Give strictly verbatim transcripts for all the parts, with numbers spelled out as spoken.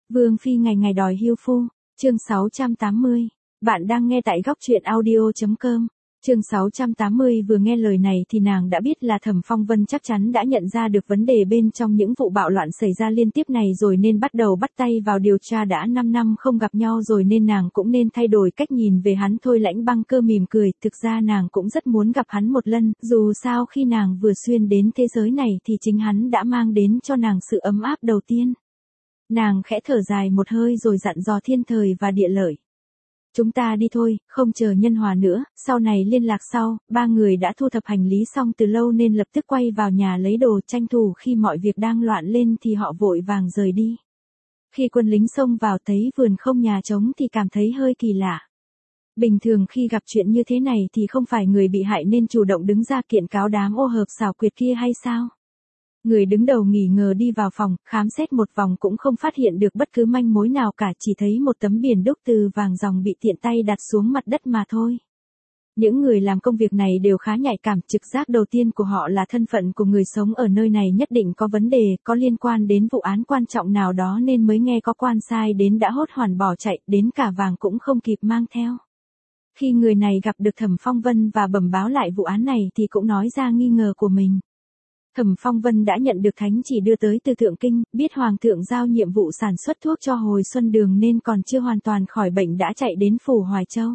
Vương phi ngày ngày đòi hưu phu, chương sáu trăm tám mươi. Bạn đang nghe tại góc truyện audio chấm com. Chương sáu trăm tám mươi vừa nghe lời này thì nàng đã biết là Thẩm Phong Vân chắc chắn đã nhận ra được vấn đề bên trong những vụ bạo loạn xảy ra liên tiếp này rồi nên bắt đầu bắt tay vào điều tra. Đã năm năm không gặp nhau rồi nên nàng cũng nên thay đổi cách nhìn về hắn thôi. Lãnh Băng Cơ mỉm cười, thực ra nàng cũng rất muốn gặp hắn một lần, dù sao khi nàng vừa xuyên đến thế giới này thì chính hắn đã mang đến cho nàng sự ấm áp đầu tiên. Nàng khẽ thở dài một hơi rồi dặn dò Thiên Thời và Địa Lợi. Chúng ta đi thôi, không chờ Nhân Hòa nữa, sau này liên lạc sau. Ba người đã thu thập hành lý xong từ lâu nên lập tức quay vào nhà lấy đồ, tranh thủ khi mọi việc đang loạn lên thì họ vội vàng rời đi. Khi quân lính xông vào thấy vườn không nhà trống thì cảm thấy hơi kỳ lạ. Bình thường khi gặp chuyện như thế này thì không phải người bị hại nên chủ động đứng ra kiện cáo đám ô hợp xảo quyệt kia hay sao? Người đứng đầu nghi ngờ đi vào phòng, khám xét một vòng cũng không phát hiện được bất cứ manh mối nào cả, chỉ thấy một tấm biển đúc từ vàng ròng bị tiện tay đặt xuống mặt đất mà thôi. Những người làm công việc này đều khá nhạy cảm, trực giác đầu tiên của họ là thân phận của người sống ở nơi này nhất định có vấn đề, có liên quan đến vụ án quan trọng nào đó nên mới nghe có quan sai đến đã hốt hoảng bỏ chạy, đến cả vàng cũng không kịp mang theo. Khi người này gặp được Thẩm Phong Vân và bẩm báo lại vụ án này thì cũng nói ra nghi ngờ của mình. Thẩm Phong Vân đã nhận được thánh chỉ đưa tới từ Thượng Kinh, biết Hoàng thượng giao nhiệm vụ sản xuất thuốc cho Hồi Xuân Đường nên còn chưa hoàn toàn khỏi bệnh đã chạy đến phủ Hoài Châu.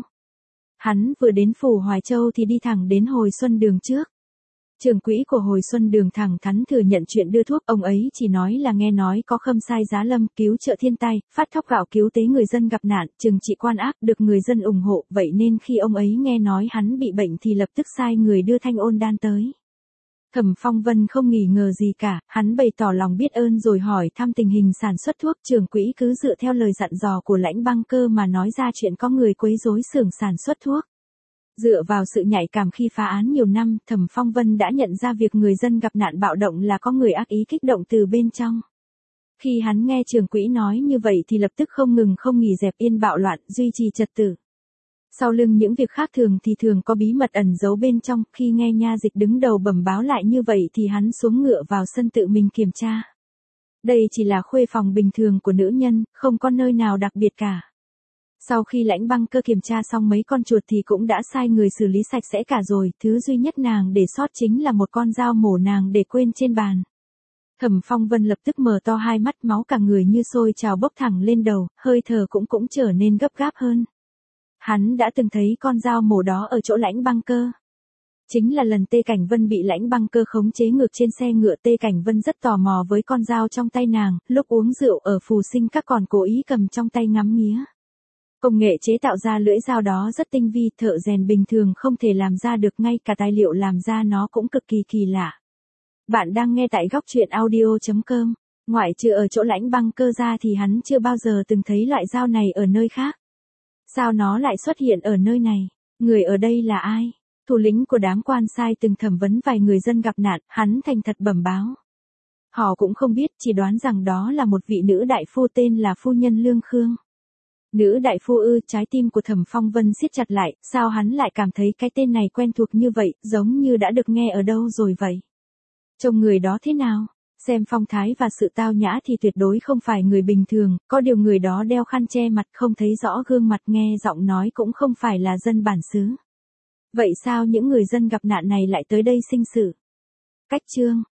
Hắn vừa đến phủ Hoài Châu thì đi thẳng đến Hồi Xuân Đường trước. Trưởng quỹ của Hồi Xuân Đường thẳng thắn thừa nhận chuyện đưa thuốc, ông ấy chỉ nói là nghe nói có khâm sai giá lâm, cứu trợ thiên tai, phát thóc gạo cứu tế người dân gặp nạn, trừng trị quan ác, được người dân ủng hộ, vậy nên khi ông ấy nghe nói hắn bị bệnh thì lập tức sai người đưa thanh ôn đan tới. Thẩm Phong Vân không nghi ngờ gì cả, hắn bày tỏ lòng biết ơn rồi hỏi thăm tình hình sản xuất thuốc. Trưởng quỹ cứ dựa theo lời dặn dò của Lãnh Băng Cơ mà nói ra chuyện có người quấy rối xưởng sản xuất thuốc. Dựa vào sự nhạy cảm khi phá án nhiều năm, Thẩm Phong Vân đã nhận ra việc người dân gặp nạn bạo động là có người ác ý kích động từ bên trong. Khi hắn nghe trưởng quỹ nói như vậy thì lập tức không ngừng không nghỉ dẹp yên bạo loạn, duy trì trật tự. Sau lưng những việc khác thường thì thường có bí mật ẩn giấu bên trong, khi nghe nha dịch đứng đầu bẩm báo lại như vậy thì hắn xuống ngựa vào sân tự mình kiểm tra. Đây chỉ là khuê phòng bình thường của nữ nhân, không có nơi nào đặc biệt cả. Sau khi Lãnh Băng Cơ kiểm tra xong mấy con chuột thì cũng đã sai người xử lý sạch sẽ cả rồi, thứ duy nhất nàng để sót chính là một con dao mổ nàng để quên trên bàn. Thẩm Phong Vân lập tức mở to hai mắt, máu cả người như sôi trào bốc thẳng lên đầu, hơi thở cũng cũng trở nên gấp gáp hơn. Hắn đã từng thấy con dao mổ đó ở chỗ Lãnh Băng Cơ. Chính là lần Tê Cảnh Vân bị Lãnh Băng Cơ khống chế ngược trên xe ngựa. Tê Cảnh Vân rất tò mò với con dao trong tay nàng, lúc uống rượu ở Phù Sinh Các còn cố ý cầm trong tay ngắm nghía. Công nghệ chế tạo ra lưỡi dao đó rất tinh vi, thợ rèn bình thường không thể làm ra được, ngay cả tài liệu làm ra nó cũng cực kỳ kỳ lạ. Bạn đang nghe tại góc truyện audio chấm com. Ngoại trừ ở chỗ Lãnh Băng Cơ ra thì hắn chưa bao giờ từng thấy loại dao này ở nơi khác. Sao nó lại xuất hiện ở nơi này? Người ở đây là ai? Thủ lĩnh của đám quan sai từng thẩm vấn vài người dân gặp nạn, hắn thành thật bẩm báo. Họ cũng không biết, chỉ đoán rằng đó là một vị nữ đại phu tên là phu nhân Lương Khương. Nữ đại phu ư? Trái tim của Thẩm Phong Vân siết chặt lại, sao hắn lại cảm thấy cái tên này quen thuộc như vậy, giống như đã được nghe ở đâu rồi vậy? Trông người đó thế nào? Xem phong thái và sự tao nhã thì tuyệt đối không phải người bình thường, có điều người đó đeo khăn che mặt không thấy rõ gương mặt, nghe giọng nói cũng không phải là dân bản xứ. Vậy sao những người dân gặp nạn này lại tới đây sinh sự? Cách chương